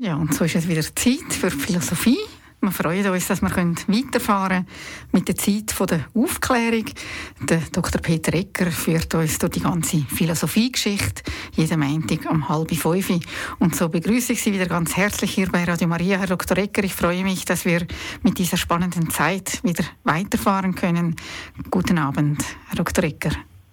Ja, und so ist es wieder Zeit für die Philosophie. Wir freuen uns, dass wir weiterfahren können mit der Zeit der Aufklärung. Der Dr. Peter Egger führt uns durch die ganze Philosophiegeschichte jeden Montag um 4:30. Und so begrüße ich Sie wieder ganz herzlich hier bei Radio Maria, Herr Dr. Egger. Ich freue mich, dass wir mit dieser spannenden Zeit wieder weiterfahren können. Guten Abend, Herr Dr. Egger.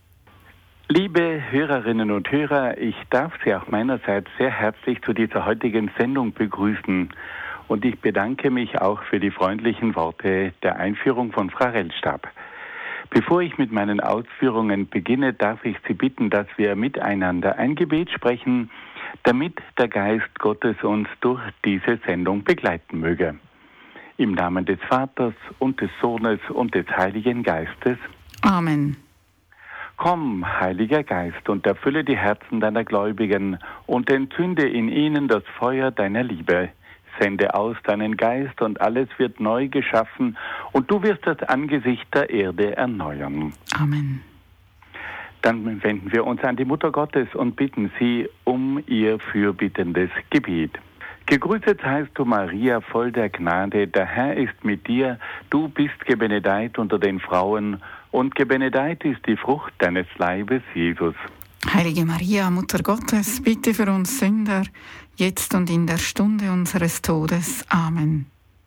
Liebe Hörerinnen und Hörer, ich darf Sie auch meinerseits sehr herzlich zu dieser heutigen Sendung begrüßen. Und ich bedanke mich auch für die freundlichen Worte der Einführung von Frau Rellstab. Bevor ich mit meinen Ausführungen beginne, darf ich Sie bitten, dass wir miteinander ein Gebet sprechen, damit der Geist Gottes uns durch diese Sendung begleiten möge. Im Namen des Vaters und des Sohnes und des Heiligen Geistes. Amen. Komm, Heiliger Geist, und erfülle die Herzen deiner Gläubigen und entzünde in ihnen das Feuer deiner Liebe. Sende aus deinen Geist und alles wird neu geschaffen und du wirst das Angesicht der Erde erneuern. Amen. Dann wenden wir uns an die Mutter Gottes und bitten sie um ihr fürbittendes Gebet. Gegrüßet heißt du, Maria, voll der Gnade, der Herr ist mit dir, du bist gebenedeit unter den Frauen und gebenedeit ist die Frucht deines Leibes, Jesus. Heilige Maria, Mutter Gottes, bitte für uns Sünder, jetzt und in der Stunde unseres Todes. Amen.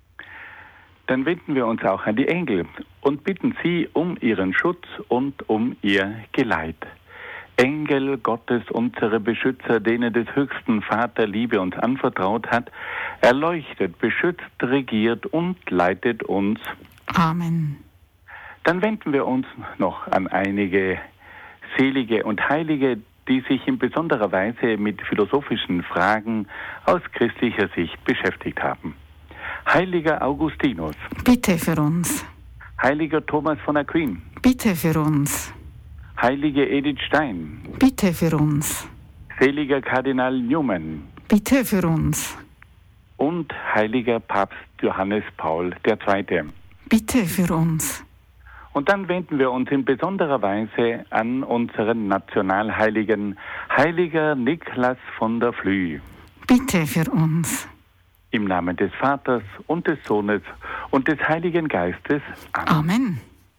Dann wenden wir uns auch an die Engel und bitten sie um ihren Schutz und um ihr Geleit. Engel Gottes, unsere Beschützer, denen des höchsten Vater Liebe uns anvertraut hat, erleuchtet, beschützt, regiert und leitet uns. Amen. Dann wenden wir uns noch an einige Selige und Heilige, die sich in besonderer Weise mit philosophischen Fragen aus christlicher Sicht beschäftigt haben. Heiliger Augustinus. Bitte für uns. Heiliger Thomas von Aquin. Bitte für uns. Heilige Edith Stein. Bitte für uns. Seliger Kardinal Newman. Bitte für uns. Und heiliger Papst Johannes Paul II. Bitte für uns. Und dann wenden wir uns in besonderer Weise an unseren Nationalheiligen, Heiliger Niklas von der Flüe. Bitte für uns. Im Namen des Vaters und des Sohnes und des Heiligen Geistes. Amen. Amen.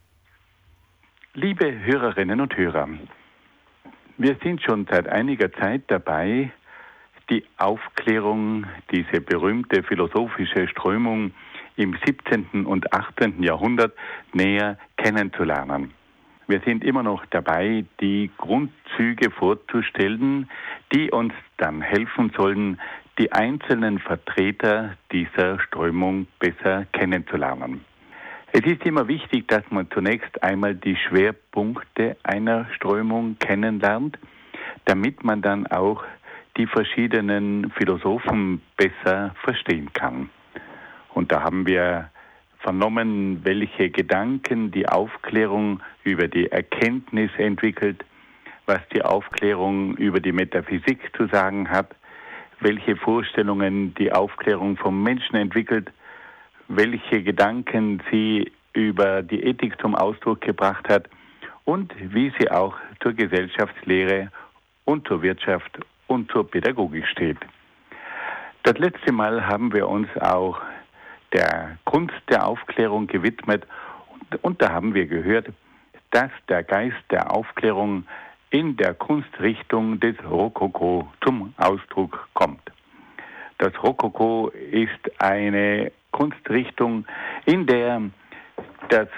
Liebe Hörerinnen und Hörer, wir sind schon seit einiger Zeit dabei, die Aufklärung, diese berühmte philosophische Strömung im 17. und 18. Jahrhundert näher kennenzulernen. Wir sind immer noch dabei, die Grundzüge vorzustellen, die uns dann helfen sollen, die einzelnen Vertreter dieser Strömung besser kennenzulernen. Es ist immer wichtig, dass man zunächst einmal die Schwerpunkte einer Strömung kennenlernt, damit man dann auch die verschiedenen Philosophen besser verstehen kann. Und da haben wir vernommen, welche Gedanken die Aufklärung über die Erkenntnis entwickelt, was die Aufklärung über die Metaphysik zu sagen hat, welche Vorstellungen die Aufklärung vom Menschen entwickelt, welche Gedanken sie über die Ethik zum Ausdruck gebracht hat und wie sie auch zur Gesellschaftslehre und zur Wirtschaft und zur Pädagogik steht. Das letzte Mal haben wir uns auch der Kunst der Aufklärung gewidmet und da haben wir gehört, dass der Geist der Aufklärung in der Kunstrichtung des Rokoko zum Ausdruck kommt. Das Rokoko ist eine Kunstrichtung, in der das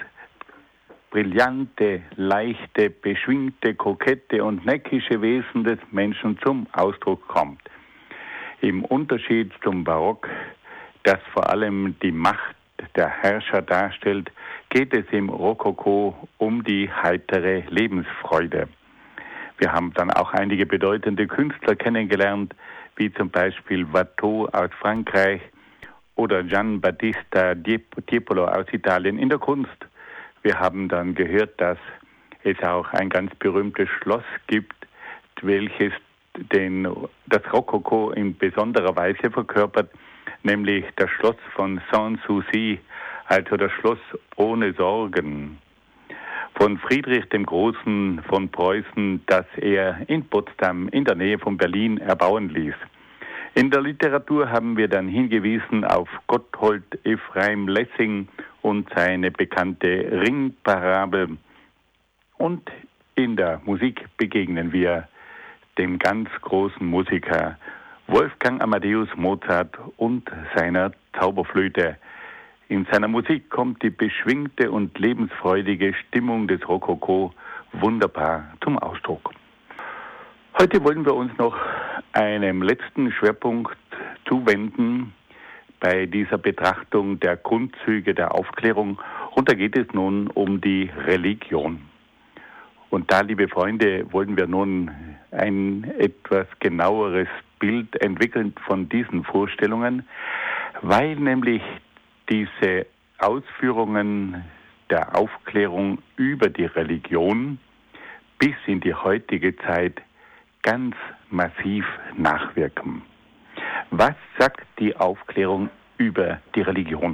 brillante, leichte, beschwingte, kokette und neckische Wesen des Menschen zum Ausdruck kommt. Im Unterschied zum Barock, das vor allem die Macht der Herrscher darstellt, geht es im Rokoko um die heitere Lebensfreude. Wir haben dann auch einige bedeutende Künstler kennengelernt, wie zum Beispiel Watteau aus Frankreich oder Gian Battista Tiepolo aus Italien in der Kunst. Wir haben dann gehört, dass es auch ein ganz berühmtes Schloss gibt, welches das Rokoko in besonderer Weise verkörpert, nämlich das Schloss von Sanssouci, also das Schloss ohne Sorgen. Von Friedrich dem Großen von Preußen, das er in Potsdam in der Nähe von Berlin erbauen ließ. In der Literatur haben wir dann hingewiesen auf Gotthold Ephraim Lessing und seine bekannte Ringparabel. Und in der Musik begegnen wir dem ganz großen Musiker Wolfgang Amadeus Mozart und seiner Zauberflöte. In seiner Musik kommt die beschwingte und lebensfreudige Stimmung des Rokoko wunderbar zum Ausdruck. Heute wollen wir uns noch einem letzten Schwerpunkt zuwenden bei dieser Betrachtung der Grundzüge der Aufklärung. Und da geht es nun um die Religion. Und da, liebe Freunde, wollen wir nun ein etwas genaueres Bild entwickeln von diesen Vorstellungen, weil nämlich diese Ausführungen der Aufklärung über die Religion bis in die heutige Zeit ganz massiv nachwirken. Was sagt die Aufklärung über die Religion?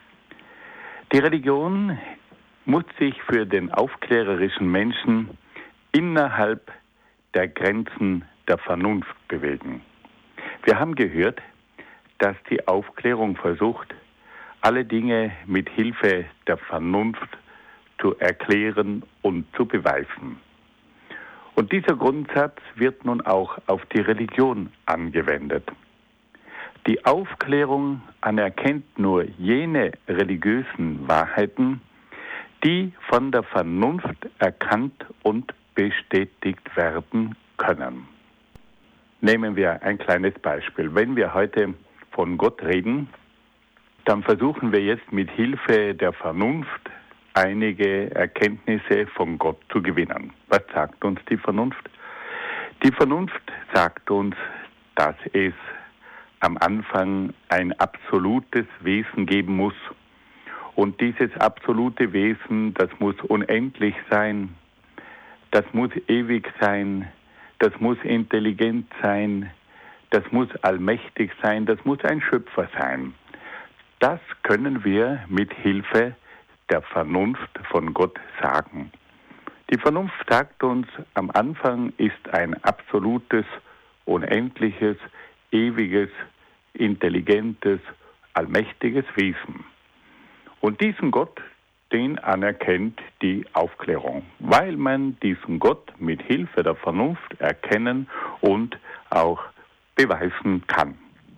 Die Religion muss sich für den aufklärerischen Menschen innerhalb der Grenzen der Vernunft bewegen. Wir haben gehört, dass die Aufklärung versucht, alle Dinge mit Hilfe der Vernunft zu erklären und zu beweisen. Und dieser Grundsatz wird nun auch auf die Religion angewendet. Die Aufklärung anerkennt nur jene religiösen Wahrheiten, die von der Vernunft erkannt und bestätigt werden können. Nehmen wir ein kleines Beispiel. Wenn wir heute von Gott reden, dann versuchen wir jetzt mit Hilfe der Vernunft einige Erkenntnisse von Gott zu gewinnen. Was sagt uns die Vernunft? Die Vernunft sagt uns, dass es am Anfang ein absolutes Wesen geben muss. Und dieses absolute Wesen, das muss unendlich sein, das muss ewig sein, das muss intelligent sein, das muss allmächtig sein, das muss ein Schöpfer sein. Das können wir mit Hilfe der Vernunft von Gott sagen. Die Vernunft sagt uns, am Anfang ist ein absolutes, unendliches, ewiges, intelligentes, allmächtiges Wesen. Und diesen Gott, den anerkennt die Aufklärung, weil man diesen Gott mit Hilfe der Vernunft erkennen und auch beweisen kann.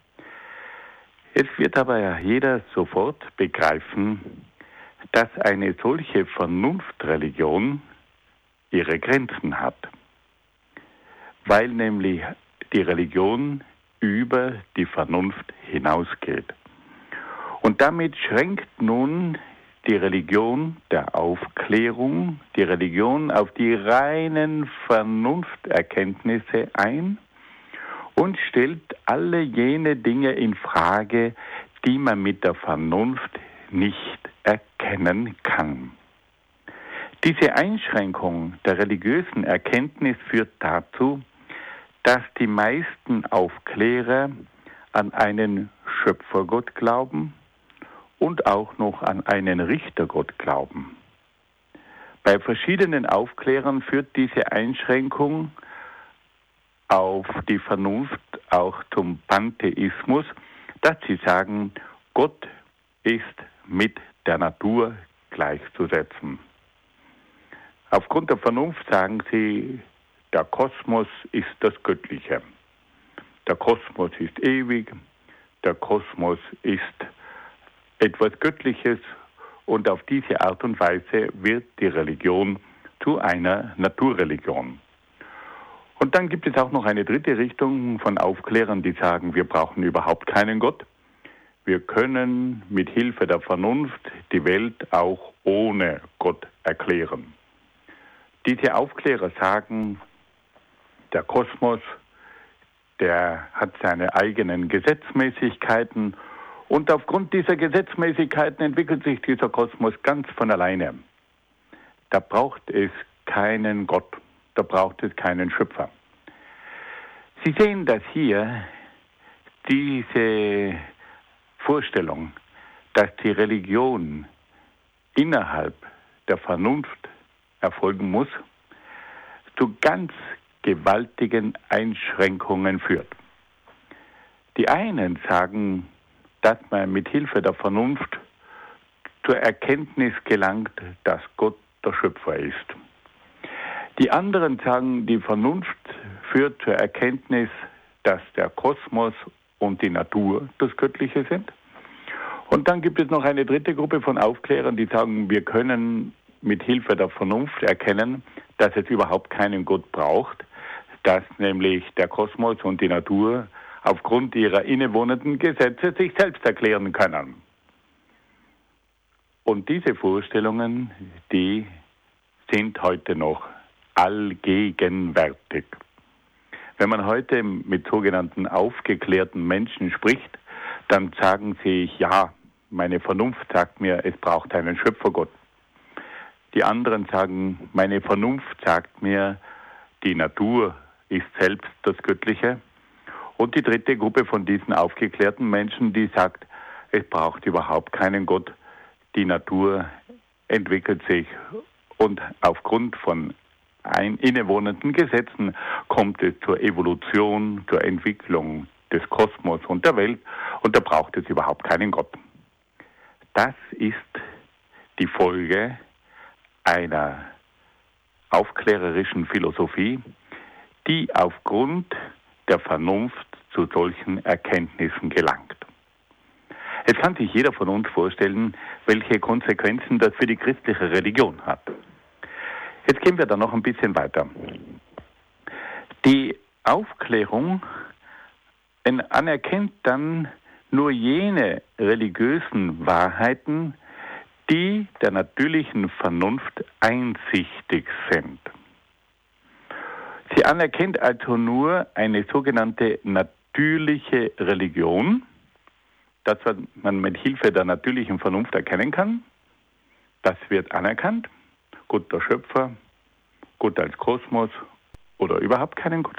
Es wird aber jeder sofort begreifen, dass eine solche Vernunftreligion ihre Grenzen hat, weil nämlich die Religion über die Vernunft hinausgeht. Und damit schränkt nun die Religion der Aufklärung, die Religion auf die reinen Vernunfterkenntnisse ein und stellt alle jene Dinge in Frage, die man mit der Vernunft nicht erkennen kann. Diese Einschränkung der religiösen Erkenntnis führt dazu, dass die meisten Aufklärer an einen Schöpfergott glauben und auch noch an einen Richtergott glauben. Bei verschiedenen Aufklärern führt diese Einschränkung auf die Vernunft auch zum Pantheismus, dass sie sagen, Gott ist mit der Natur gleichzusetzen. Aufgrund der Vernunft sagen sie, der Kosmos ist das Göttliche. Der Kosmos ist ewig, der Kosmos ist etwas Göttliches und auf diese Art und Weise wird die Religion zu einer Naturreligion. Und dann gibt es auch noch eine dritte Richtung von Aufklärern, die sagen, wir brauchen überhaupt keinen Gott. Wir können mit Hilfe der Vernunft die Welt auch ohne Gott erklären. Diese Aufklärer sagen, der Kosmos, der hat seine eigenen Gesetzmäßigkeiten und aufgrund dieser Gesetzmäßigkeiten entwickelt sich dieser Kosmos ganz von alleine. Da braucht es keinen Gott, da braucht es keinen Schöpfer. Sie sehen, dass hier diese Vorstellung, dass die Religion innerhalb der Vernunft erfolgen muss, zu ganz gewaltigen Einschränkungen führt. Die einen sagen, dass man mit Hilfe der Vernunft zur Erkenntnis gelangt, dass Gott der Schöpfer ist. Die anderen sagen, die Vernunft führt zur Erkenntnis, dass der Kosmos und die Natur das Göttliche sind. Und dann gibt es noch eine dritte Gruppe von Aufklärern, die sagen, wir können mit Hilfe der Vernunft erkennen, dass es überhaupt keinen Gott braucht, dass nämlich der Kosmos und die Natur aufgrund ihrer innewohnenden Gesetze sich selbst erklären können. Und diese Vorstellungen, die sind heute noch allgegenwärtig. Wenn man heute mit sogenannten aufgeklärten Menschen spricht, dann sagen sie, ja, meine Vernunft sagt mir, es braucht einen Schöpfergott. Die anderen sagen, meine Vernunft sagt mir, die Natur ist selbst das Göttliche. Und die dritte Gruppe von diesen aufgeklärten Menschen, die sagt, es braucht überhaupt keinen Gott. Die Natur entwickelt sich und aufgrund von innewohnenden Gesetzen kommt es zur Evolution, zur Entwicklung des Kosmos und der Welt und da braucht es überhaupt keinen Gott. Das ist die Folge einer aufklärerischen Philosophie, die aufgrund der Vernunft zu solchen Erkenntnissen gelangt. Jetzt kann sich jeder von uns vorstellen, welche Konsequenzen das für die christliche Religion hat. Jetzt gehen wir da noch ein bisschen weiter. Die Aufklärung anerkennt dann nur jene religiösen Wahrheiten, die der natürlichen Vernunft einsichtig sind. Sie anerkennt also nur eine sogenannte natürliche Religion, das man mit Hilfe der natürlichen Vernunft erkennen kann. Das wird anerkannt. Gott der Schöpfer, Gott als Kosmos oder überhaupt keinen Gott.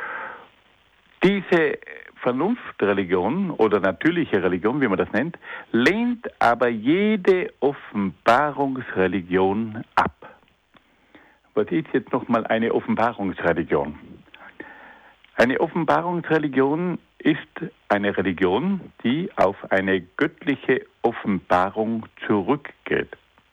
Diese Vernunftreligion oder natürliche Religion, wie man das nennt, lehnt aber jede Offenbarungsreligion ab. Was ist jetzt nochmal eine Offenbarungsreligion? Eine Offenbarungsreligion ist eine Religion, die auf eine göttliche Offenbarung zurückgeht.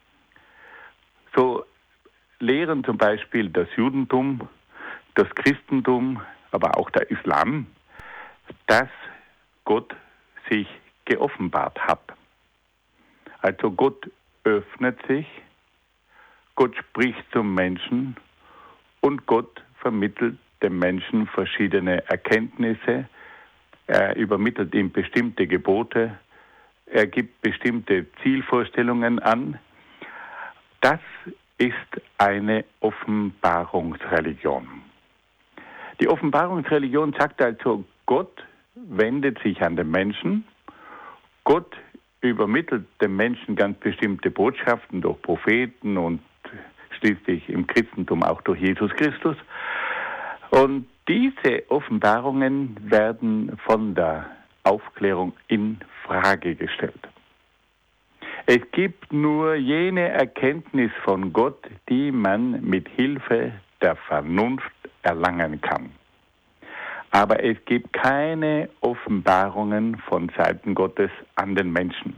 So lehren zum Beispiel das Judentum, das Christentum, aber auch der Islam, dass Gott sich geoffenbart hat. Also Gott öffnet sich, Gott spricht zum Menschen und Gott vermittelt dem Menschen verschiedene Erkenntnisse. Er übermittelt ihm bestimmte Gebote, er gibt bestimmte Zielvorstellungen an. Das ist eine Offenbarungsreligion. Die Offenbarungsreligion sagt also, Gott wendet sich an den Menschen, Gott übermittelt dem Menschen ganz bestimmte Botschaften durch Propheten und schließlich im Christentum auch durch Jesus Christus. Und diese Offenbarungen werden von der Aufklärung in Frage gestellt. Es gibt nur jene Erkenntnis von Gott, die man mit Hilfe der Vernunft erlangen kann. Aber es gibt keine Offenbarungen von Seiten Gottes an den Menschen.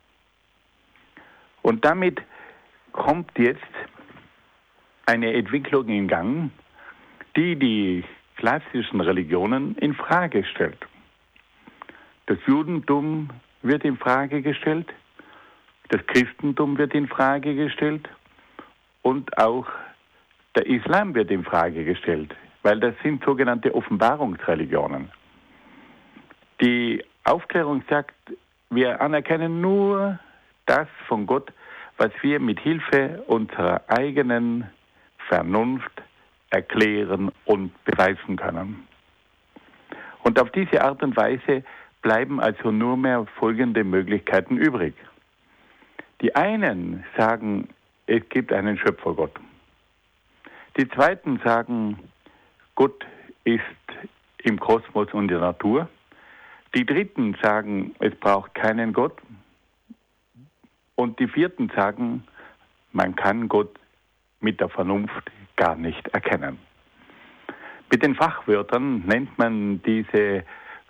Und damit kommt jetzt eine Entwicklung in Gang, die die klassischen Religionen in Frage stellt. Das Judentum wird in Frage gestellt, das Christentum wird in Frage gestellt und auch der Islam wird in Frage gestellt, weil das sind sogenannte Offenbarungsreligionen. Die Aufklärung sagt, wir anerkennen nur das von Gott, was wir mit Hilfe unserer eigenen Vernunft erklären und beweisen können. Und auf diese Art und Weise bleiben also nur mehr folgende Möglichkeiten übrig. Die einen sagen, es gibt einen Schöpfergott. Die zweiten sagen, Gott ist im Kosmos und der Natur. Die dritten sagen, es braucht keinen Gott. Und die vierten sagen, man kann Gott mit der Vernunft gar nicht erkennen. Mit den Fachwörtern nennt man diese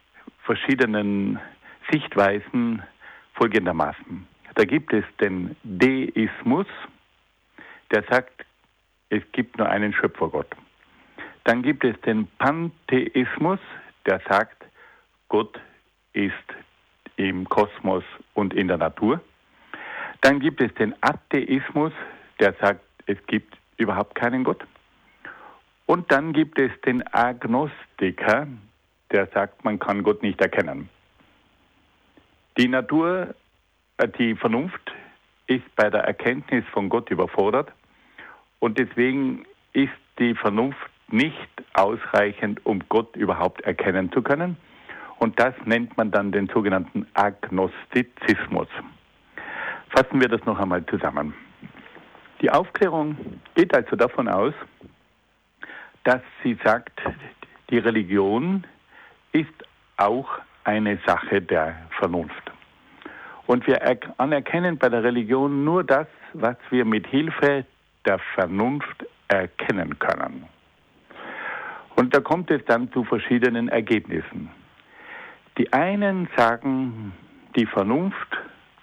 verschiedenen Sichtweisen folgendermaßen. Da gibt es den Deismus, der sagt, es gibt nur einen Schöpfergott. Dann gibt es den Pantheismus, der sagt, Gott ist im Kosmos und in der Natur. Dann gibt es den Atheismus, der sagt, es gibt überhaupt keinen Gott. Und dann gibt es den Agnostiker, der sagt, man kann Gott nicht erkennen. Die Natur, die Vernunft ist bei der Erkenntnis von Gott überfordert und deswegen ist die Vernunft nicht ausreichend, um Gott überhaupt erkennen zu können. Und das nennt man dann den sogenannten Agnostizismus. Fassen wir das noch einmal zusammen. Die Aufklärung geht also davon aus, dass sie sagt, die Religion ist auch eine Sache der Vernunft. Und wir anerkennen bei der Religion nur das, was wir mit Hilfe der Vernunft erkennen können. Und da kommt es dann zu verschiedenen Ergebnissen. Die einen sagen, die Vernunft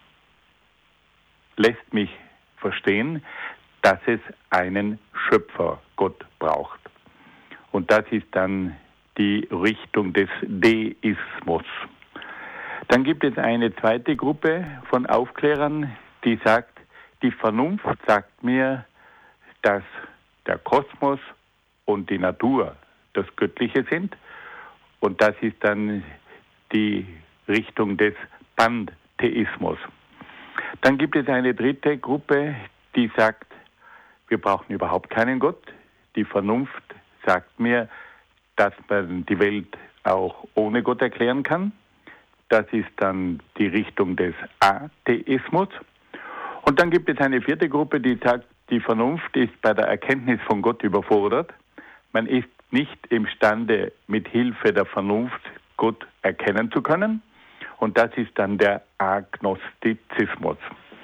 lässt mich verstehen, dass es einen Schöpfergott braucht. Und das ist dann die Richtung des Deismus. Dann gibt es eine zweite Gruppe von Aufklärern, die sagt, die Vernunft sagt mir, dass der Kosmos und die Natur das Göttliche sind. Und das ist dann die Richtung des Pantheismus. Dann gibt es eine dritte Gruppe, die sagt, wir brauchen überhaupt keinen Gott. Die Vernunft sagt mir, dass man die Welt auch ohne Gott erklären kann. Das ist dann die Richtung des Atheismus. Und dann gibt es eine vierte Gruppe, die sagt, die Vernunft ist bei der Erkenntnis von Gott überfordert. Man ist nicht imstande, mit Hilfe der Vernunft Gott erkennen zu können. Und das ist dann der Agnostizismus.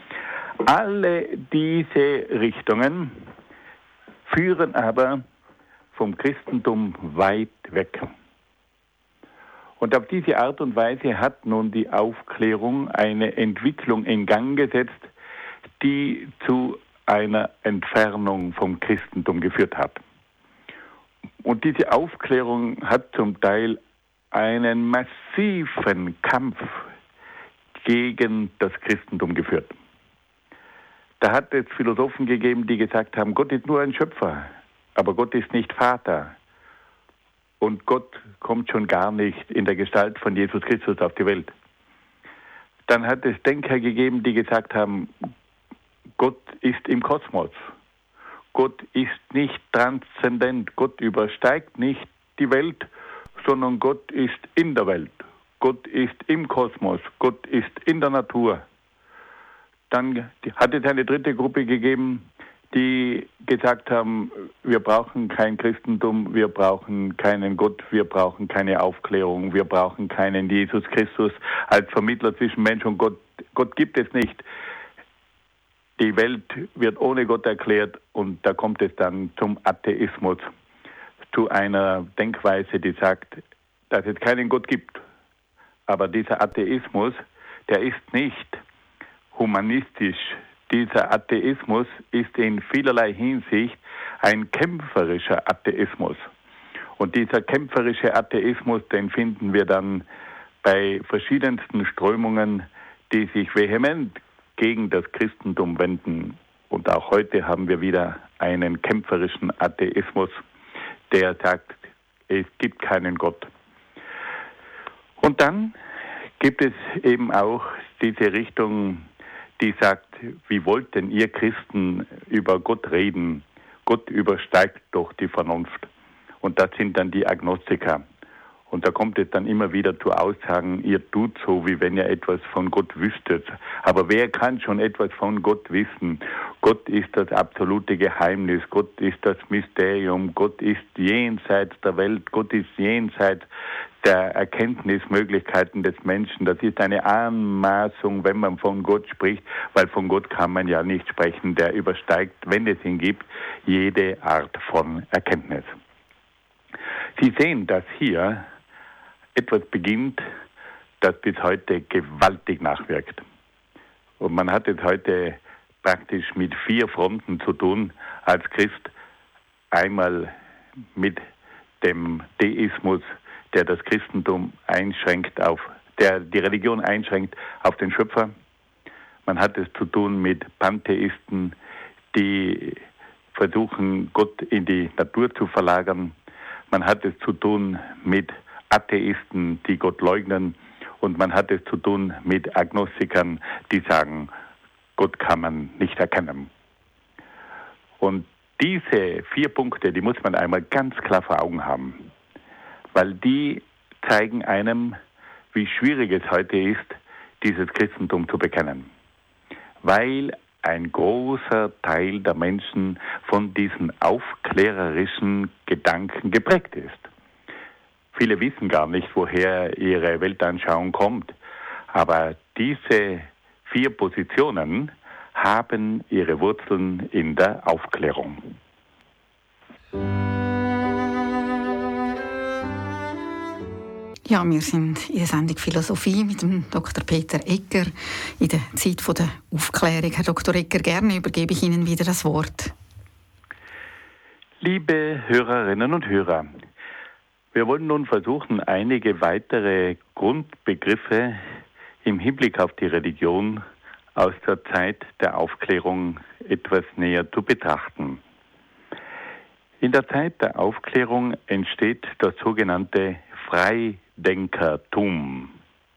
Alle diese Richtungen führen aber vom Christentum weit weg. Und auf diese Art und Weise hat nun die Aufklärung eine Entwicklung in Gang gesetzt, die zu einer Entfernung vom Christentum geführt hat. Und diese Aufklärung hat zum Teil einen massiven Kampf gegen das Christentum geführt. Da hat es Philosophen gegeben, die gesagt haben, Gott ist nur ein Schöpfer, aber Gott ist nicht Vater. Und Gott kommt schon gar nicht in der Gestalt von Jesus Christus auf die Welt. Dann hat es Denker gegeben, die gesagt haben, Gott ist im Kosmos. Gott ist nicht transzendent. Gott übersteigt nicht die Welt, sondern Gott ist in der Welt. Gott ist im Kosmos. Gott ist in der Natur. Dann hat es eine dritte Gruppe gegeben, die gesagt haben, wir brauchen kein Christentum, wir brauchen keinen Gott, wir brauchen keine Aufklärung, wir brauchen keinen Jesus Christus als Vermittler zwischen Mensch und Gott. Gott gibt es nicht. Die Welt wird ohne Gott erklärt und da kommt es dann zum Atheismus, zu einer Denkweise, die sagt, dass es keinen Gott gibt. Aber dieser Atheismus, der ist nicht humanistisch. Dieser Atheismus ist in vielerlei Hinsicht ein kämpferischer Atheismus. Und dieser kämpferische Atheismus, den finden wir dann bei verschiedensten Strömungen, die sich vehement gegen das Christentum wenden. Und auch heute haben wir wieder einen kämpferischen Atheismus, der sagt, es gibt keinen Gott. Und dann gibt es eben auch diese Richtung, die sagt, wie wollt denn ihr Christen über Gott reden? Gott übersteigt doch die Vernunft. Und das sind dann die Agnostiker. Und da kommt es dann immer wieder zu Aussagen, ihr tut so, wie wenn ihr etwas von Gott wüsstet. Aber wer kann schon etwas von Gott wissen? Gott ist das absolute Geheimnis, Gott ist das Mysterium, Gott ist jenseits der Welt, Gott ist jenseits der Erkenntnismöglichkeiten des Menschen. Das ist eine Anmaßung, wenn man von Gott spricht, weil von Gott kann man ja nicht sprechen. Der übersteigt, wenn es ihn gibt, jede Art von Erkenntnis. Sie sehen, dass hier etwas beginnt, das bis heute gewaltig nachwirkt. Und man hat es heute praktisch mit 4 Fronten zu tun als Christ. Einmal mit dem Deismus, der das Christentum einschränkt der die Religion einschränkt auf den Schöpfer. Man hat es zu tun mit Pantheisten, die versuchen, Gott in die Natur zu verlagern. Man hat es zu tun mit Atheisten, die Gott leugnen. Und man hat es zu tun mit Agnostikern, die sagen, Gott kann man nicht erkennen. Und diese 4 Punkte, die muss man einmal ganz klar vor Augen haben, weil die zeigen einem, wie schwierig es heute ist, dieses Christentum zu bekennen. Weil ein großer Teil der Menschen von diesen aufklärerischen Gedanken geprägt ist. Viele wissen gar nicht, woher ihre Weltanschauung kommt, aber diese 4 Positionen haben ihre Wurzeln in der Aufklärung. Ja, wir sind in der Sendung Philosophie mit dem Dr. Peter Egger in der Zeit der Aufklärung. Herr Dr. Egger, gerne übergebe ich Ihnen wieder das Wort. Liebe Hörerinnen und Hörer, wir wollen nun versuchen, einige weitere Grundbegriffe im Hinblick auf die Religion aus der Zeit der Aufklärung etwas näher zu betrachten. In der Zeit der Aufklärung entsteht das sogenannte Freidenkertum.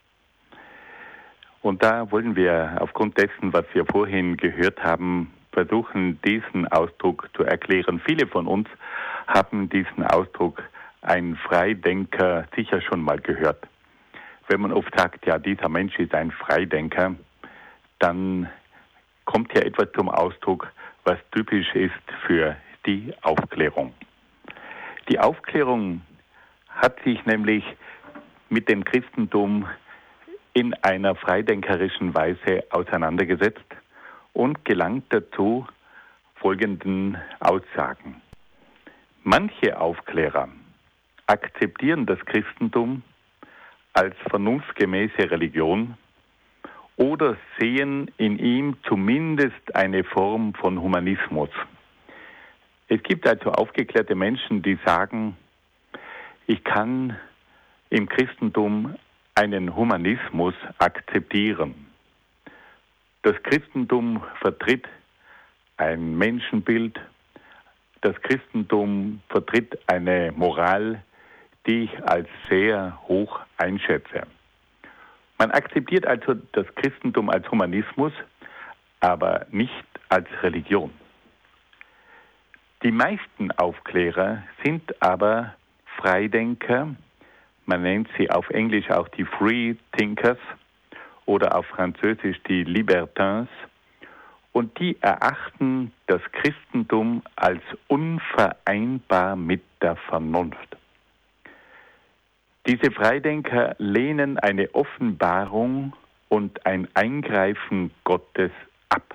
Und da wollen wir aufgrund dessen, was wir vorhin gehört haben, versuchen, diesen Ausdruck zu erklären. Viele von uns haben diesen Ausdruck ein Freidenker sicher schon mal gehört. Wenn man oft sagt, ja, dieser Mensch ist ein Freidenker, dann kommt ja etwas zum Ausdruck, was typisch ist für die Aufklärung. Die Aufklärung hat sich nämlich mit dem Christentum in einer freidenkerischen Weise auseinandergesetzt und gelangt dazu folgenden Aussagen. Manche Aufklärer akzeptieren das Christentum als vernunftgemäße Religion oder sehen in ihm zumindest eine Form von Humanismus. Es gibt also aufgeklärte Menschen, die sagen, ich kann im Christentum einen Humanismus akzeptieren. Das Christentum vertritt ein Menschenbild, das Christentum vertritt eine Moral, die ich als sehr hoch einschätze. Man akzeptiert also das Christentum als Humanismus, aber nicht als Religion. Die meisten Aufklärer sind aber Freidenker, man nennt sie auf Englisch auch die Free Thinkers oder auf Französisch die Libertins, und die erachten das Christentum als unvereinbar mit der Vernunft. Diese Freidenker lehnen eine Offenbarung und ein Eingreifen Gottes ab.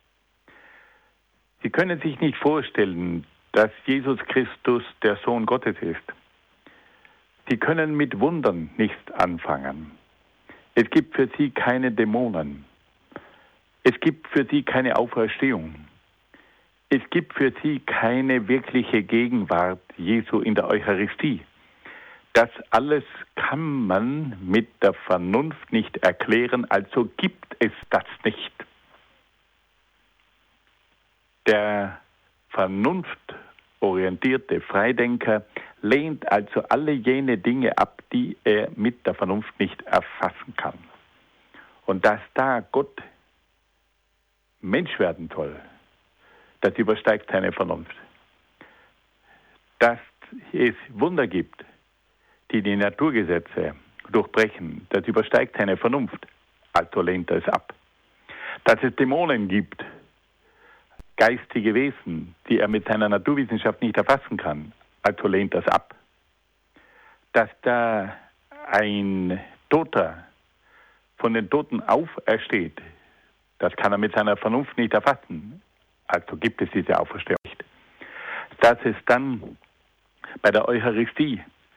Sie können sich nicht vorstellen, dass Jesus Christus der Sohn Gottes ist. Sie können mit Wundern nichts anfangen. Es gibt für sie keine Dämonen. Es gibt für sie keine Auferstehung. Es gibt für sie keine wirkliche Gegenwart Jesu in der Eucharistie. Das alles kann man mit der Vernunft nicht erklären, also gibt es das nicht. Der vernunftorientierte Freidenker lehnt also alle jene Dinge ab, die er mit der Vernunft nicht erfassen kann. Und dass da Gott Mensch werden soll, das übersteigt seine Vernunft. Dass es Wunder gibt, die die Naturgesetze durchbrechen, das übersteigt seine Vernunft, also lehnt er es ab. Dass es Dämonen gibt, geistige Wesen, die er mit seiner Naturwissenschaft nicht erfassen kann, also lehnt er es ab. Dass da ein Toter von den Toten aufersteht, das kann er mit seiner Vernunft nicht erfassen, also gibt es diese Auferstehung nicht. Dass es dann bei der Eucharistie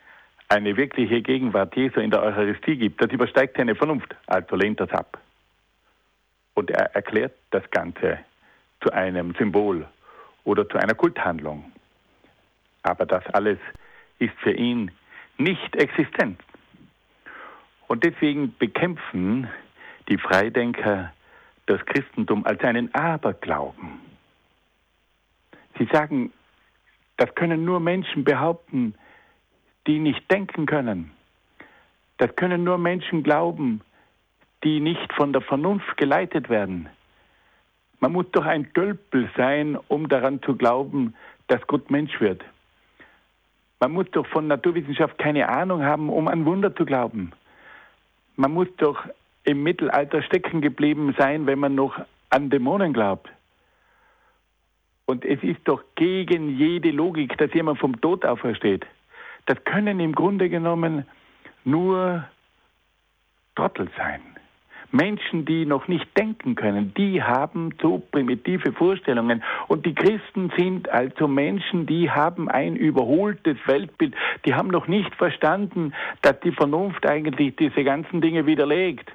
eine wirkliche Gegenwart Jesu in der Eucharistie gibt, das übersteigt seine Vernunft, also lehnt das ab. Und er erklärt das Ganze zu einem Symbol oder zu einer Kulthandlung. Aber das alles ist für ihn nicht existent. Und deswegen bekämpfen die Freidenker das Christentum als einen Aberglauben. Sie sagen, das können nur Menschen behaupten, die nicht denken können. Das können nur Menschen glauben, die nicht von der Vernunft geleitet werden. Man muss doch ein Tölpel sein, um daran zu glauben, dass Gott Mensch wird. Man muss doch von Naturwissenschaft keine Ahnung haben, um an Wunder zu glauben. Man muss doch im Mittelalter stecken geblieben sein, wenn man noch an Dämonen glaubt. Und es ist doch gegen jede Logik, dass jemand vom Tod aufersteht. Das können im Grunde genommen nur Trottel sein. Menschen, die noch nicht denken können, die haben so primitive Vorstellungen. Und die Christen sind also Menschen, die haben ein überholtes Weltbild. Die haben noch nicht verstanden, dass die Vernunft eigentlich diese ganzen Dinge widerlegt.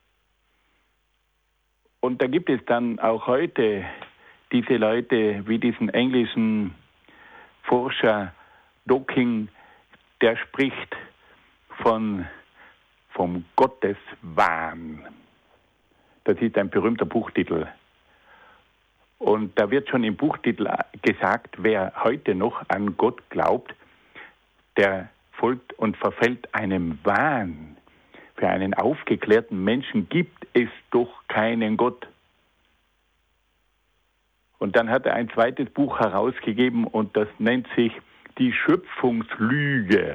Und da gibt es dann auch heute diese Leute wie diesen englischen Forscher Dawkins, der spricht vom Gotteswahn. Das ist ein berühmter Buchtitel. Und da wird schon im Buchtitel gesagt, wer heute noch an Gott glaubt, der folgt und verfällt einem Wahn. Für einen aufgeklärten Menschen gibt es doch keinen Gott. Und dann hat er ein zweites Buch herausgegeben und das nennt sich Die Schöpfungslüge.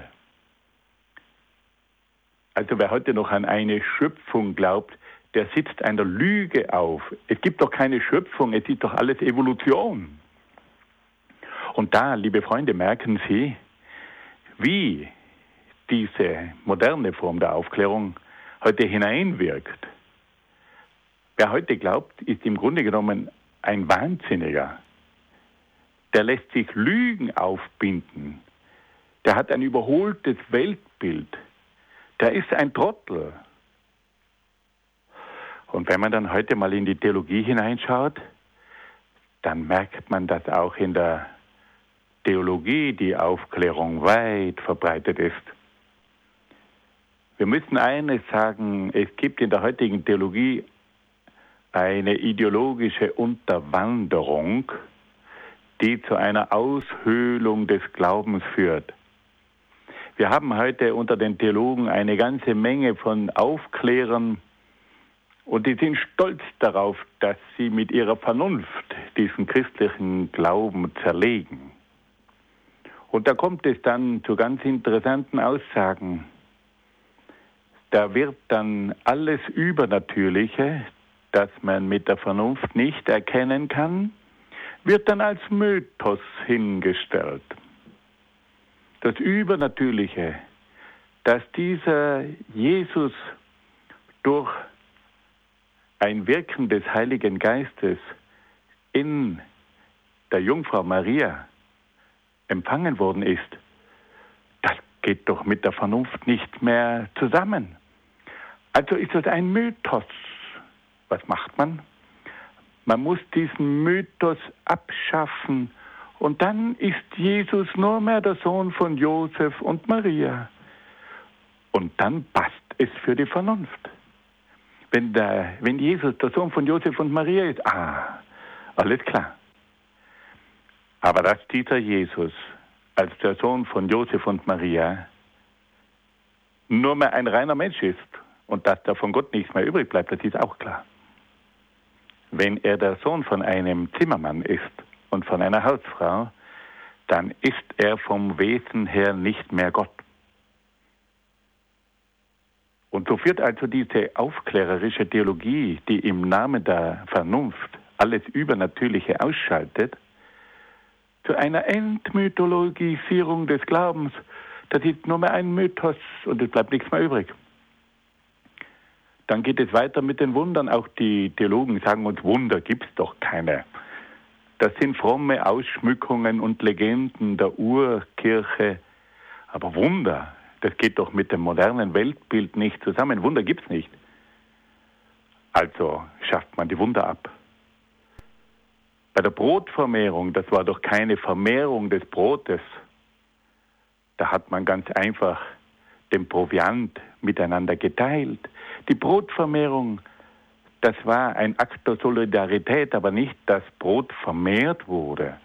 Also wer heute noch an eine Schöpfung glaubt, der sitzt einer Lüge auf. Es gibt doch keine Schöpfung, es ist doch alles Evolution. Und da, liebe Freunde, merken Sie, wie diese moderne Form der Aufklärung heute hineinwirkt. Wer heute glaubt, ist im Grunde genommen ein Wahnsinniger. Der lässt sich Lügen aufbinden. Der hat ein überholtes Weltbild. Der ist ein Trottel. Und wenn man dann heute mal in die Theologie hineinschaut, dann merkt man, dass auch in der Theologie die Aufklärung weit verbreitet ist. Wir müssen eines sagen, es gibt in der heutigen Theologie eine ideologische Unterwanderung, die zu einer Aushöhlung des Glaubens führt. Wir haben heute unter den Theologen eine ganze Menge von Aufklärern und die sind stolz darauf, dass sie mit ihrer Vernunft diesen christlichen Glauben zerlegen. Und da kommt es dann zu ganz interessanten Aussagen. Da wird dann alles Übernatürliche, das man mit der Vernunft nicht erkennen kann, wird dann als Mythos hingestellt. Das Übernatürliche, dass dieser Jesus durch ein Wirken des Heiligen Geistes in der Jungfrau Maria empfangen worden ist, das geht doch mit der Vernunft nicht mehr zusammen. Also ist das ein Mythos. Was macht man? Man muss diesen Mythos abschaffen und dann ist Jesus nur mehr der Sohn von Josef und Maria. Und dann passt es für die Vernunft. Wenn Jesus der Sohn von Josef und Maria ist, alles klar. Aber dass dieser Jesus als der Sohn von Josef und Maria nur mehr ein reiner Mensch ist und dass da von Gott nichts mehr übrig bleibt, das ist auch klar. Wenn er der Sohn von einem Zimmermann ist und von einer Hausfrau, dann ist er vom Wesen her nicht mehr Gott. Und so führt also diese aufklärerische Theologie, die im Namen der Vernunft alles Übernatürliche ausschaltet, zu einer Entmythologisierung des Glaubens. Das ist nur mehr ein Mythos und es bleibt nichts mehr übrig. Dann geht es weiter mit den Wundern. Auch die Theologen sagen uns, Wunder gibt es doch keine. Das sind fromme Ausschmückungen und Legenden der Urkirche. Aber Wunder, Das geht doch mit dem modernen Weltbild nicht zusammen. Wunder gibt's nicht. Also schafft man die Wunder ab. Bei der Brotvermehrung, das war doch keine Vermehrung des Brotes. Da hat man ganz einfach den Proviant miteinander geteilt. Die Brotvermehrung, das war ein Akt der Solidarität, aber nicht, dass Brot vermehrt wurde.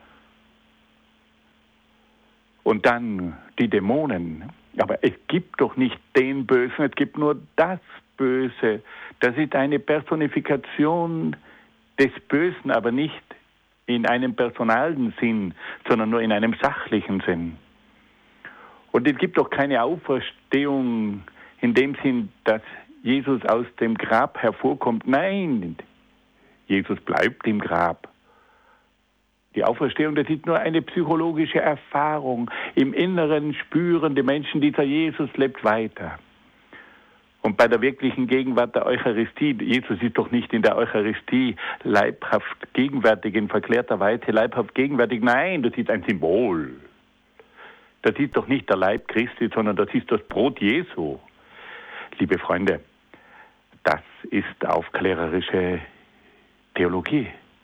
Und dann die Dämonen. Aber es gibt doch nicht den Bösen, es gibt nur das Böse. Das ist eine Personifikation des Bösen, aber nicht in einem personalen Sinn, sondern nur in einem sachlichen Sinn. Und es gibt doch keine Auferstehung in dem Sinn, dass Jesus aus dem Grab hervorkommt. Nein, Jesus bleibt im Grab. Die Auferstehung, das ist nur eine psychologische Erfahrung. Im Inneren spüren die Menschen, dieser Jesus lebt weiter. Und bei der wirklichen Gegenwart der Eucharistie, Jesus ist doch nicht in der Eucharistie leibhaft gegenwärtig, in verklärter Weise leibhaft gegenwärtig. Nein, das ist ein Symbol. Das ist doch nicht der Leib Christi, sondern das ist das Brot Jesu. Liebe Freunde, das ist aufklärerische Theologie.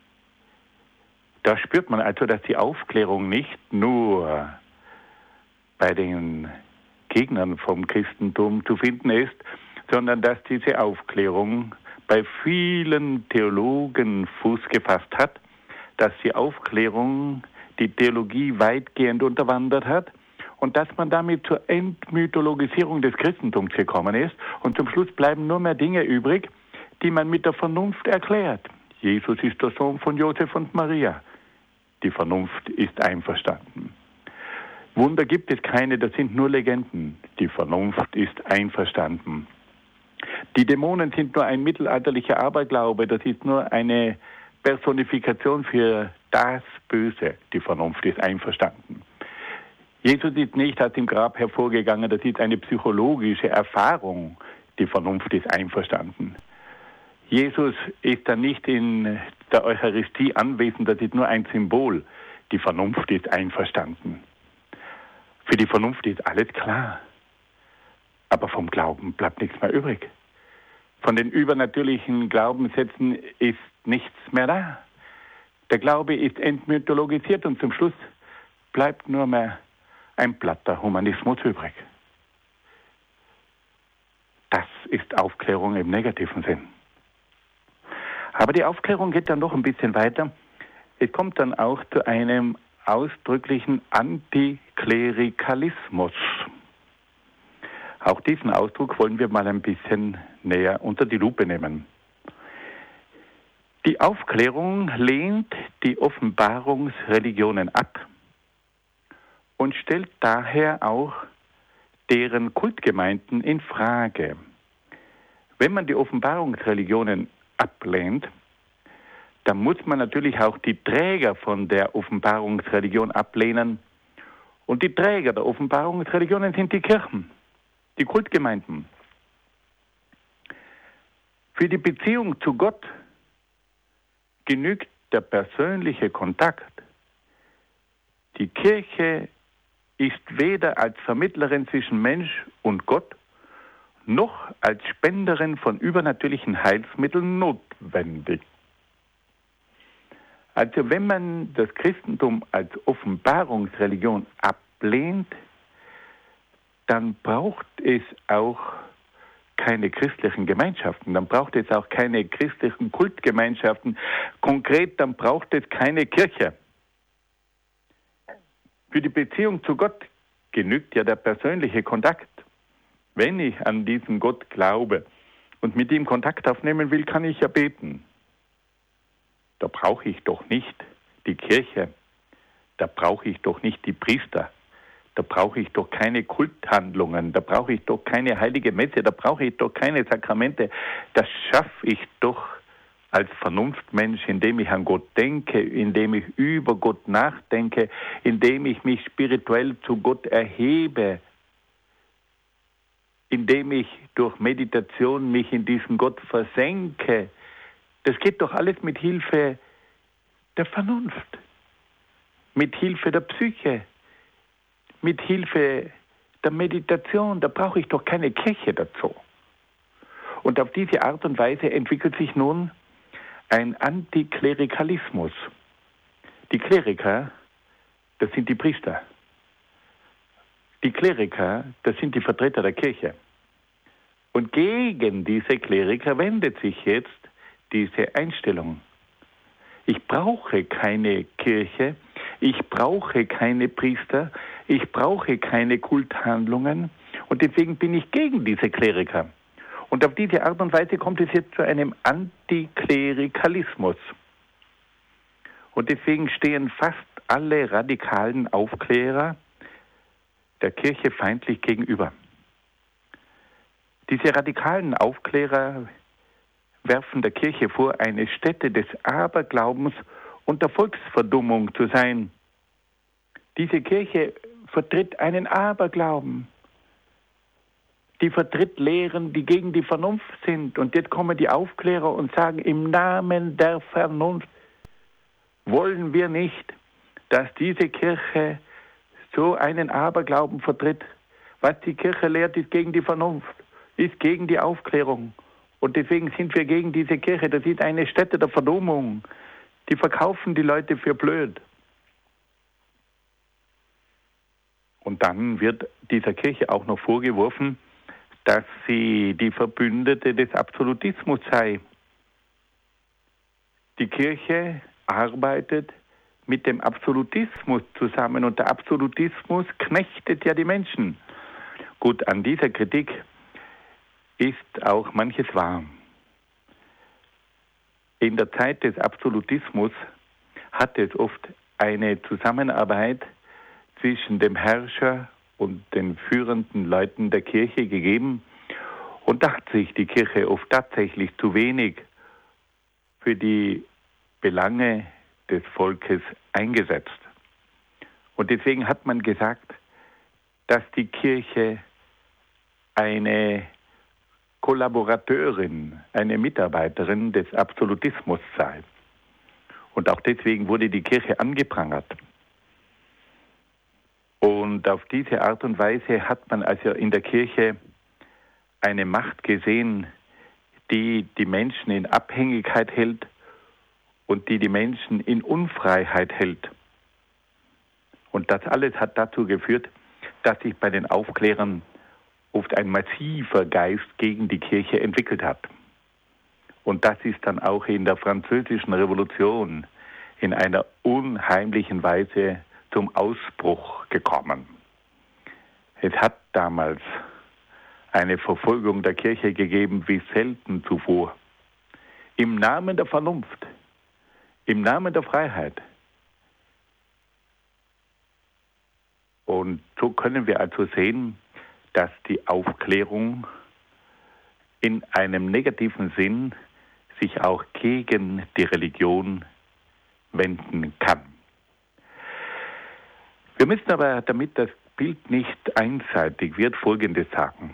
Da spürt man also, dass die Aufklärung nicht nur bei den Gegnern vom Christentum zu finden ist, sondern dass diese Aufklärung bei vielen Theologen Fuß gefasst hat, dass die Aufklärung die Theologie weitgehend unterwandert hat und dass man damit zur Entmythologisierung des Christentums gekommen ist und zum Schluss bleiben nur mehr Dinge übrig, die man mit der Vernunft erklärt. Jesus ist der Sohn von Josef und Maria. Die Vernunft ist einverstanden. Wunder gibt es keine, das sind nur Legenden. Die Vernunft ist einverstanden. Die Dämonen sind nur ein mittelalterlicher Aberglaube, das ist nur eine Personifikation für das Böse. Die Vernunft ist einverstanden. Jesus ist nicht aus dem Grab hervorgegangen, das ist eine psychologische Erfahrung. Die Vernunft ist einverstanden. Jesus ist dann nicht in der Eucharistie anwesend, das ist nur ein Symbol. Die Vernunft ist einverstanden. Für die Vernunft ist alles klar. Aber vom Glauben bleibt nichts mehr übrig. Von den übernatürlichen Glaubenssätzen ist nichts mehr da. Der Glaube ist entmythologisiert und zum Schluss bleibt nur mehr ein platter Humanismus übrig. Das ist Aufklärung im negativen Sinn. Aber die Aufklärung geht dann noch ein bisschen weiter. Es kommt dann auch zu einem ausdrücklichen Antiklerikalismus. Auch diesen Ausdruck wollen wir mal ein bisschen näher unter die Lupe nehmen. Die Aufklärung lehnt die Offenbarungsreligionen ab und stellt daher auch deren Kultgemeinden in Frage. Wenn man die Offenbarungsreligionen ablehnt, dann muss man natürlich auch die Träger von der Offenbarungsreligion ablehnen. Und die Träger der Offenbarungsreligionen sind die Kirchen, die Kultgemeinden. Für die Beziehung zu Gott genügt der persönliche Kontakt. Die Kirche ist weder als Vermittlerin zwischen Mensch und Gott noch als Spenderin von übernatürlichen Heilsmitteln notwendig. Also wenn man das Christentum als Offenbarungsreligion ablehnt, dann braucht es auch keine christlichen Gemeinschaften, dann braucht es auch keine christlichen Kultgemeinschaften. Konkret, dann braucht es keine Kirche. Für die Beziehung zu Gott genügt ja der persönliche Kontakt. Wenn ich an diesen Gott glaube und mit ihm Kontakt aufnehmen will, kann ich ja beten. Da brauche ich doch nicht die Kirche, da brauche ich doch nicht die Priester, da brauche ich doch keine Kulthandlungen, da brauche ich doch keine heilige Messe, da brauche ich doch keine Sakramente. Das schaffe ich doch als Vernunftmensch, indem ich an Gott denke, indem ich über Gott nachdenke, indem ich mich spirituell zu Gott erhebe, indem ich durch Meditation mich in diesen Gott versenke. Das geht doch alles mit Hilfe der Vernunft, mit Hilfe der Psyche, mit Hilfe der Meditation, da brauche ich doch keine Kirche dazu. Und auf diese Art und Weise entwickelt sich nun ein Antiklerikalismus. Die Kleriker, das sind die Priester. Die Kleriker, das sind die Vertreter der Kirche. Und gegen diese Kleriker wendet sich jetzt diese Einstellung. Ich brauche keine Kirche, ich brauche keine Priester, ich brauche keine Kulthandlungen und deswegen bin ich gegen diese Kleriker. Und auf diese Art und Weise kommt es jetzt zu einem Antiklerikalismus. Und deswegen stehen fast alle radikalen Aufklärer der Kirche feindlich gegenüber. Diese radikalen Aufklärer werfen der Kirche vor, eine Stätte des Aberglaubens und der Volksverdummung zu sein. Diese Kirche vertritt einen Aberglauben. Die vertritt Lehren, die gegen die Vernunft sind. Und jetzt kommen die Aufklärer und sagen, im Namen der Vernunft wollen wir nicht, dass diese Kirche so einen Aberglauben vertritt. Was die Kirche lehrt, ist gegen die Vernunft, ist gegen die Aufklärung. Und deswegen sind wir gegen diese Kirche. Das ist eine Stätte der Verdummung. Die verkaufen die Leute für blöd. Und dann wird dieser Kirche auch noch vorgeworfen, dass sie die Verbündete des Absolutismus sei. Die Kirche arbeitet mit dem Absolutismus zusammen und der Absolutismus knechtet ja die Menschen. Gut, an dieser Kritik ist auch manches wahr. In der Zeit des Absolutismus hat es oft eine Zusammenarbeit zwischen dem Herrscher und den führenden Leuten der Kirche gegeben und da hat sich die Kirche oft tatsächlich zu wenig für die Belange des Volkes eingesetzt. Und deswegen hat man gesagt, dass die Kirche eine Kollaborateurin, eine Mitarbeiterin des Absolutismus sei. Und auch deswegen wurde die Kirche angeprangert. Und auf diese Art und Weise hat man also in der Kirche eine Macht gesehen, die die Menschen in Abhängigkeit hält und die die Menschen in Unfreiheit hält. Und das alles hat dazu geführt, dass sich bei den Aufklärern oft ein massiver Geist gegen die Kirche entwickelt hat. Und das ist dann auch in der Französischen Revolution in einer unheimlichen Weise zum Ausbruch gekommen. Es hat damals eine Verfolgung der Kirche gegeben wie selten zuvor. Im Namen der Vernunft, im Namen der Freiheit. Und so können wir also sehen, dass die Aufklärung in einem negativen Sinn sich auch gegen die Religion wenden kann. Wir müssen aber, damit das Bild nicht einseitig wird, Folgendes sagen.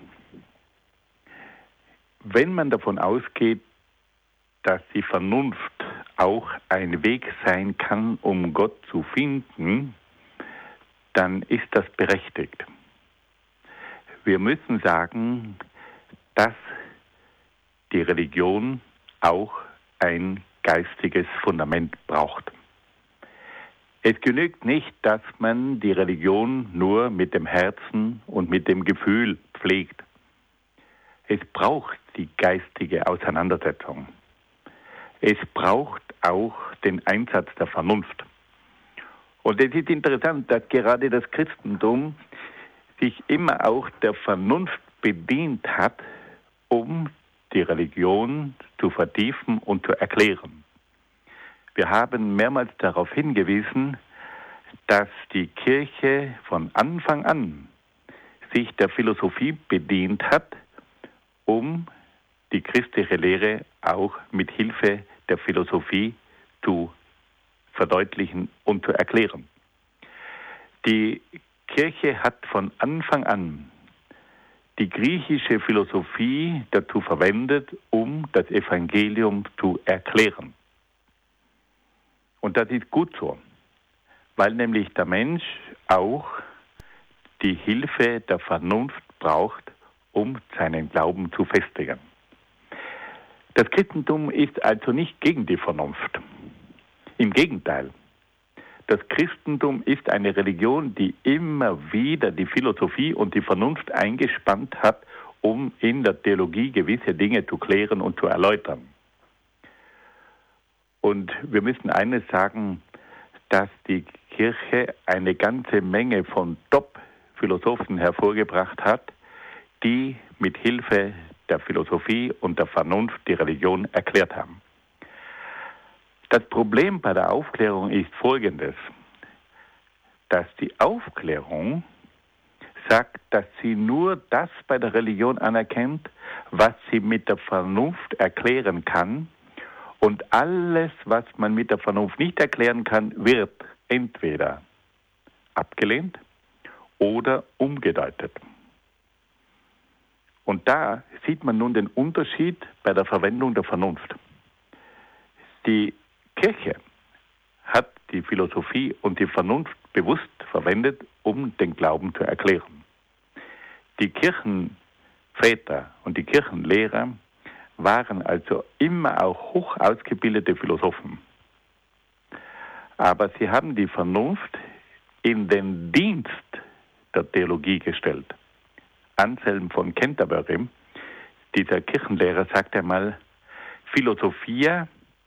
Wenn man davon ausgeht, dass die Vernunft auch ein Weg sein kann, um Gott zu finden, dann ist das berechtigt. Wir müssen sagen, dass die Religion auch ein geistiges Fundament braucht. Es genügt nicht, dass man die Religion nur mit dem Herzen und mit dem Gefühl pflegt. Es braucht die geistige Auseinandersetzung. Es braucht auch den Einsatz der Vernunft. Und es ist interessant, dass gerade das Christentum sich immer auch der Vernunft bedient hat, um die Religion zu vertiefen und zu erklären. Wir haben mehrmals darauf hingewiesen, dass die Kirche von Anfang an sich der Philosophie bedient hat, um die christliche Lehre auch mit Hilfe der Philosophie zu verdeutlichen und zu erklären. Die Kirche hat von Anfang an die griechische Philosophie dazu verwendet, um das Evangelium zu erklären. Und das ist gut so, weil nämlich der Mensch auch die Hilfe der Vernunft braucht, um seinen Glauben zu festigen. Das Christentum ist also nicht gegen die Vernunft. Im Gegenteil. Das Christentum ist eine Religion, die immer wieder die Philosophie und die Vernunft eingespannt hat, um in der Theologie gewisse Dinge zu klären und zu erläutern. Und wir müssen eines sagen, dass die Kirche eine ganze Menge von Top-Philosophen hervorgebracht hat, die mit Hilfe der Philosophie und der Vernunft die Religion erklärt haben. Das Problem bei der Aufklärung ist folgendes, dass die Aufklärung sagt, dass sie nur das bei der Religion anerkennt, was sie mit der Vernunft erklären kann, und alles, was man mit der Vernunft nicht erklären kann, wird entweder abgelehnt oder umgedeutet. Und da sieht man nun den Unterschied bei der Verwendung der Vernunft. Die Kirche hat die Philosophie und die Vernunft bewusst verwendet, um den Glauben zu erklären. Die Kirchenväter und die Kirchenlehrer waren also immer auch hoch ausgebildete Philosophen. Aber sie haben die Vernunft in den Dienst der Theologie gestellt. Anselm von Canterbury, dieser Kirchenlehrer, sagt einmal, Philosophia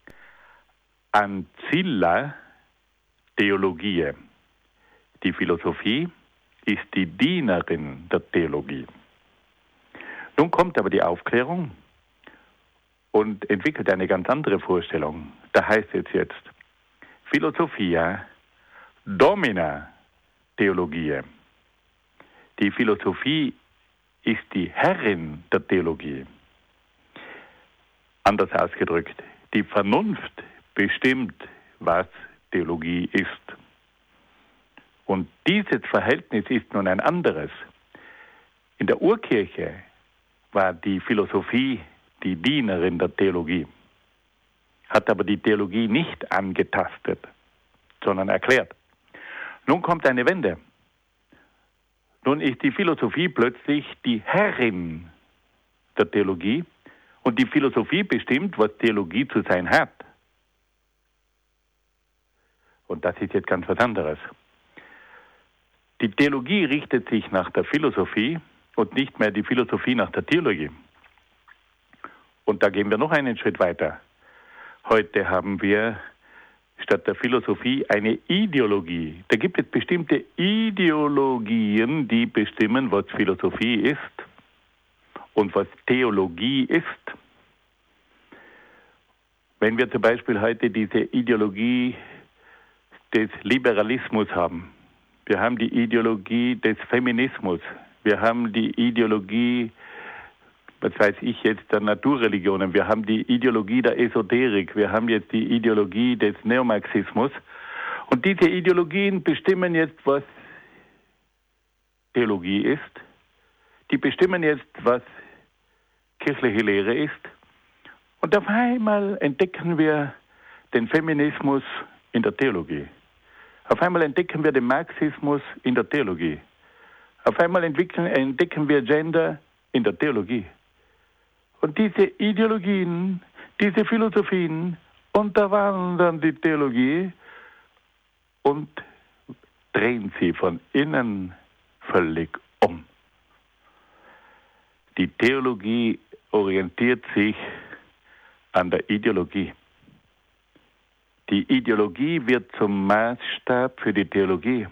ancilla Theologie. Die Philosophie ist die Dienerin der Theologie. Nun kommt aber die Aufklärung und entwickelt eine ganz andere Vorstellung. Da heißt es jetzt, Philosophia domina Theologie. Die Philosophie ist die Herrin der Theologie. Anders ausgedrückt, die Vernunft bestimmt, was Theologie ist. Und dieses Verhältnis ist nun ein anderes. In der Urkirche war die Philosophie die Dienerin der Theologie, hat aber die Theologie nicht angetastet, sondern erklärt. Nun kommt eine Wende. Nun ist die Philosophie plötzlich die Herrin der Theologie und die Philosophie bestimmt, was Theologie zu sein hat. Und das ist jetzt ganz was anderes. Die Theologie richtet sich nach der Philosophie und nicht mehr die Philosophie nach der Theologie. Und da gehen wir noch einen Schritt weiter. Heute haben wir statt der Philosophie eine Ideologie. Da gibt es bestimmte Ideologien, die bestimmen, was Philosophie ist und was Theologie ist. Wenn wir zum Beispiel heute diese Ideologie des Liberalismus haben, wir haben die Ideologie des Feminismus, wir haben die Ideologie, was weiß ich jetzt, der Naturreligionen, wir haben die Ideologie der Esoterik, wir haben jetzt die Ideologie des Neomarxismus. Und diese Ideologien bestimmen jetzt, was Theologie ist. Die bestimmen jetzt, was kirchliche Lehre ist. Und auf einmal entdecken wir den Feminismus in der Theologie. Auf einmal entdecken wir den Marxismus in der Theologie. Auf einmal entdecken wir Gender in der Theologie. Und diese Ideologien, diese Philosophien unterwandern die Theologie und drehen sie von innen völlig um. Die Theologie orientiert sich an der Ideologie. Die Ideologie wird zum Maßstab für die Theologie.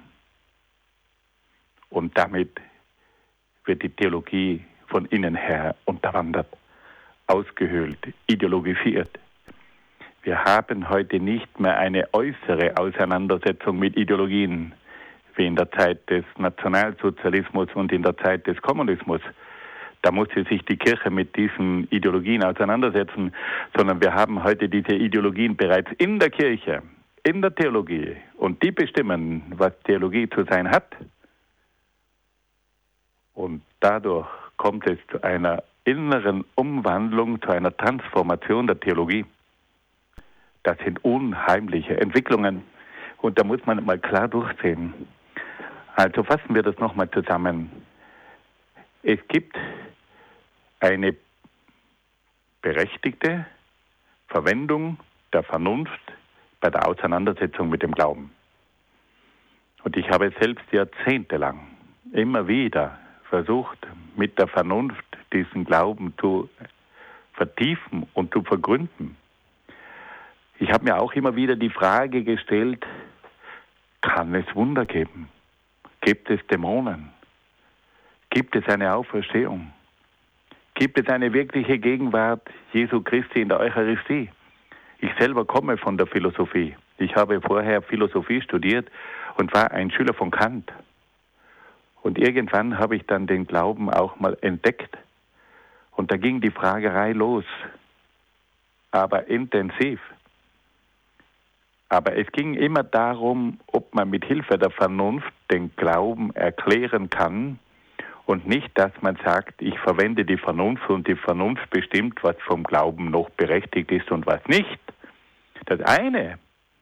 Und damit wird die Theologie von innen her unterwandert, ausgehöhlt, ideologisiert. Wir haben heute nicht mehr eine äußere Auseinandersetzung mit Ideologien, wie in der Zeit des Nationalsozialismus und in der Zeit des Kommunismus. Da musste sich die Kirche mit diesen Ideologien auseinandersetzen, sondern wir haben heute diese Ideologien bereits in der Kirche, in der Theologie. Und die bestimmen, was Theologie zu sein hat. Und dadurch kommt es zu einer inneren Umwandlung, zu einer Transformation der Theologie. Das sind unheimliche Entwicklungen. Und da muss man mal klar durchsehen. Also fassen wir das nochmal zusammen. Es gibt eine berechtigte Verwendung der Vernunft bei der Auseinandersetzung mit dem Glauben. Und ich habe selbst jahrzehntelang immer wieder versucht, mit der Vernunft diesen Glauben zu vertiefen und zu vergründen. Ich habe mir auch immer wieder die Frage gestellt, kann es Wunder geben? Gibt es Dämonen? Gibt es eine Auferstehung? Gibt es eine wirkliche Gegenwart Jesu Christi in der Eucharistie? Ich selber komme von der Philosophie. Ich habe vorher Philosophie studiert und war ein Schüler von Kant. Und irgendwann habe ich dann den Glauben auch mal entdeckt. Und da ging die Fragerei los, aber intensiv. Aber es ging immer darum, ob man mit Hilfe der Vernunft den Glauben erklären kann und nicht, dass man sagt, ich verwende die Vernunft und die Vernunft bestimmt, was vom Glauben noch berechtigt ist und was nicht. Das eine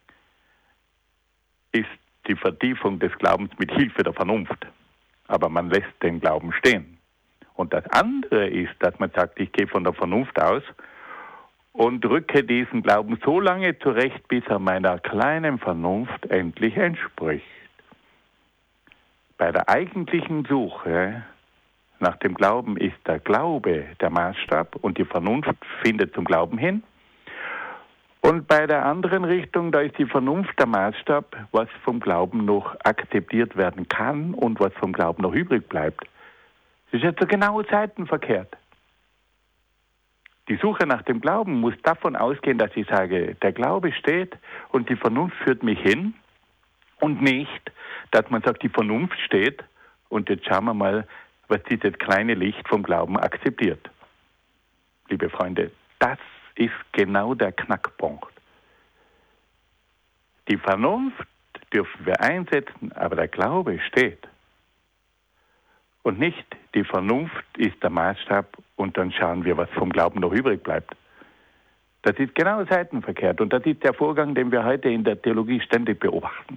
ist die Vertiefung des Glaubens mit Hilfe der Vernunft, aber man lässt den Glauben stehen. Und das andere ist, dass man sagt, ich gehe von der Vernunft aus und rücke diesen Glauben so lange zurecht, bis er meiner kleinen Vernunft endlich entspricht. Bei der eigentlichen Suche nach dem Glauben ist der Glaube der Maßstab und die Vernunft findet zum Glauben hin. Und bei der anderen Richtung, da ist die Vernunft der Maßstab, was vom Glauben noch akzeptiert werden kann und was vom Glauben noch übrig bleibt. Das ist jetzt so genau seitenverkehrt. Die Suche nach dem Glauben muss davon ausgehen, dass ich sage, der Glaube steht und die Vernunft führt mich hin und nicht, dass man sagt, die Vernunft steht und jetzt schauen wir mal, was dieses kleine Licht vom Glauben akzeptiert. Liebe Freunde, das ist genau der Knackpunkt. Die Vernunft dürfen wir einsetzen, aber der Glaube steht. Und nicht die Vernunft ist der Maßstab und dann schauen wir, was vom Glauben noch übrig bleibt. Das ist genau seitenverkehrt und das ist der Vorgang, den wir heute in der Theologie ständig beobachten.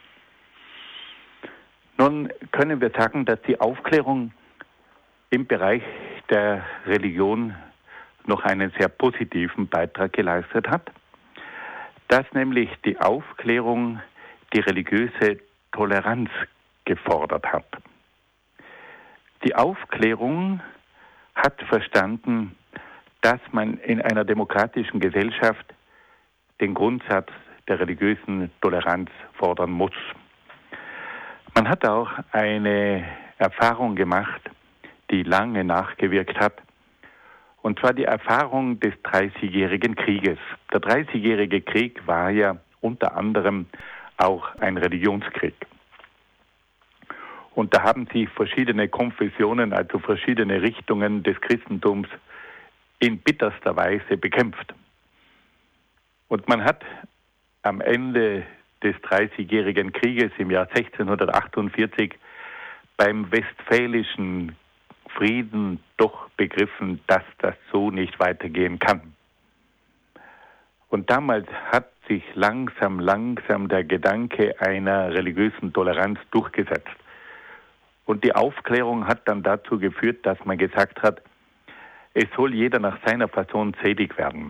Nun können wir sagen, dass die Aufklärung im Bereich der Religion noch einen sehr positiven Beitrag geleistet hat, dass nämlich die Aufklärung die religiöse Toleranz gefordert hat. Die Aufklärung hat verstanden, dass man in einer demokratischen Gesellschaft den Grundsatz der religiösen Toleranz fordern muss. Man hat auch eine Erfahrung gemacht, die lange nachgewirkt hat, und zwar die Erfahrung des 30-jährigen Krieges. Der 30-jährige Krieg war ja unter anderem auch ein Religionskrieg. Und da haben sich verschiedene Konfessionen, also verschiedene Richtungen des Christentums in bitterster Weise bekämpft. Und man hat am Ende des 30-jährigen Krieges im Jahr 1648 beim Westfälischen Frieden doch begriffen, dass das so nicht weitergehen kann. Und damals hat sich langsam der Gedanke einer religiösen Toleranz durchgesetzt. Und die Aufklärung hat dann dazu geführt, dass man gesagt hat, es soll jeder nach seiner Person selig werden.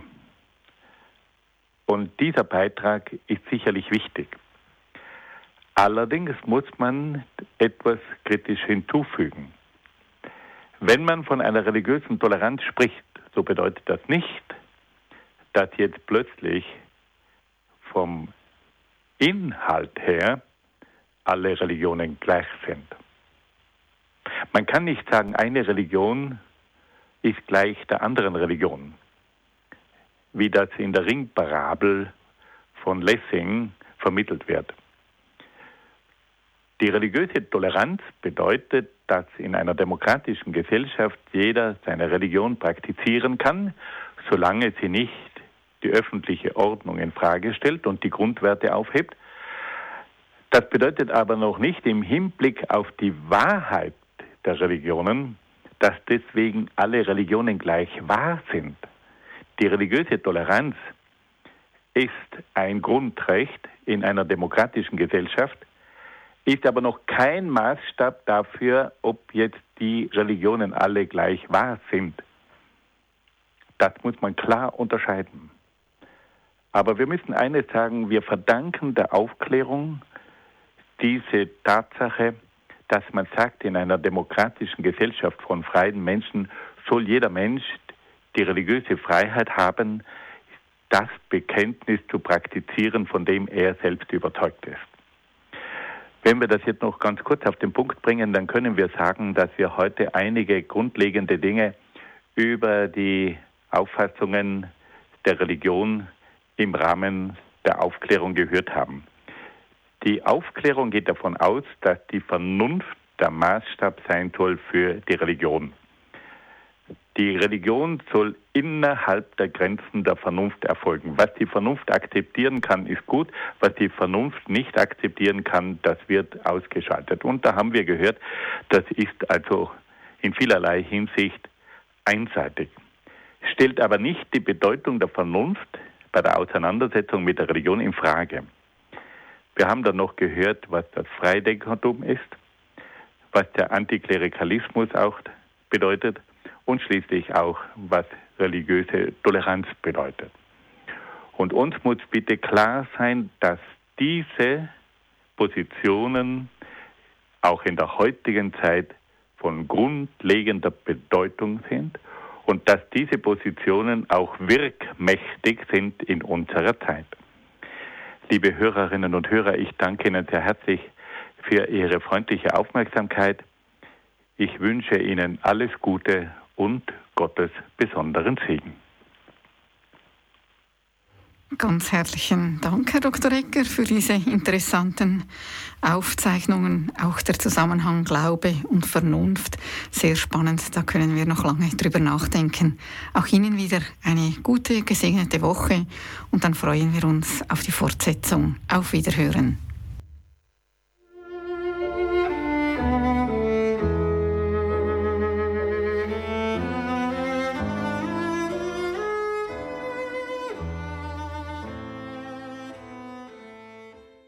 Und dieser Beitrag ist sicherlich wichtig. Allerdings muss man etwas kritisch hinzufügen. Wenn man von einer religiösen Toleranz spricht, so bedeutet das nicht, dass jetzt plötzlich vom Inhalt her alle Religionen gleich sind. Man kann nicht sagen, eine Religion ist gleich der anderen Religion, wie das in der Ringparabel von Lessing vermittelt wird. Die religiöse Toleranz bedeutet, dass in einer demokratischen Gesellschaft jeder seine Religion praktizieren kann, solange sie nicht die öffentliche Ordnung in Frage stellt und die Grundwerte aufhebt. Das bedeutet aber noch nicht im Hinblick auf die Wahrheit der Religionen, dass deswegen alle Religionen gleich wahr sind. Die religiöse Toleranz ist ein Grundrecht in einer demokratischen Gesellschaft. ist aber noch kein Maßstab dafür, ob jetzt die Religionen alle gleich wahr sind. Das muss man klar unterscheiden. Aber wir müssen eines sagen, wir verdanken der Aufklärung diese Tatsache, dass man sagt, in einer demokratischen Gesellschaft von freien Menschen soll jeder Mensch die religiöse Freiheit haben, das Bekenntnis zu praktizieren, von dem er selbst überzeugt ist. Wenn wir das jetzt noch ganz kurz auf den Punkt bringen, dann können wir sagen, dass wir heute einige grundlegende Dinge über die Auffassungen der Religion im Rahmen der Aufklärung gehört haben. Die Aufklärung geht davon aus, dass die Vernunft der Maßstab sein soll für die Religion. Die Religion soll innerhalb der Grenzen der Vernunft erfolgen. Was die Vernunft akzeptieren kann, ist gut. Was die Vernunft nicht akzeptieren kann, das wird ausgeschaltet. Und da haben wir gehört, das ist also in vielerlei Hinsicht einseitig. Stellt aber nicht die Bedeutung der Vernunft bei der Auseinandersetzung mit der Religion in Frage. Wir haben dann noch gehört, was das Freidenkertum ist, was der Antiklerikalismus auch bedeutet und schließlich auch, was religiöse Toleranz bedeutet. Und uns muss bitte klar sein, dass diese Positionen auch in der heutigen Zeit von grundlegender Bedeutung sind und dass diese Positionen auch wirkmächtig sind in unserer Zeit. Liebe Hörerinnen und Hörer, ich danke Ihnen sehr herzlich für Ihre freundliche Aufmerksamkeit. Ich wünsche Ihnen alles Gute und Gottes besonderen Segen. Ganz herzlichen Dank, Herr Dr. Egger, für diese interessanten Aufzeichnungen. Auch der Zusammenhang Glaube und Vernunft, sehr spannend. Da können wir noch lange drüber nachdenken. Auch Ihnen wieder eine gute, gesegnete Woche und dann freuen wir uns auf die Fortsetzung. Auf Wiederhören.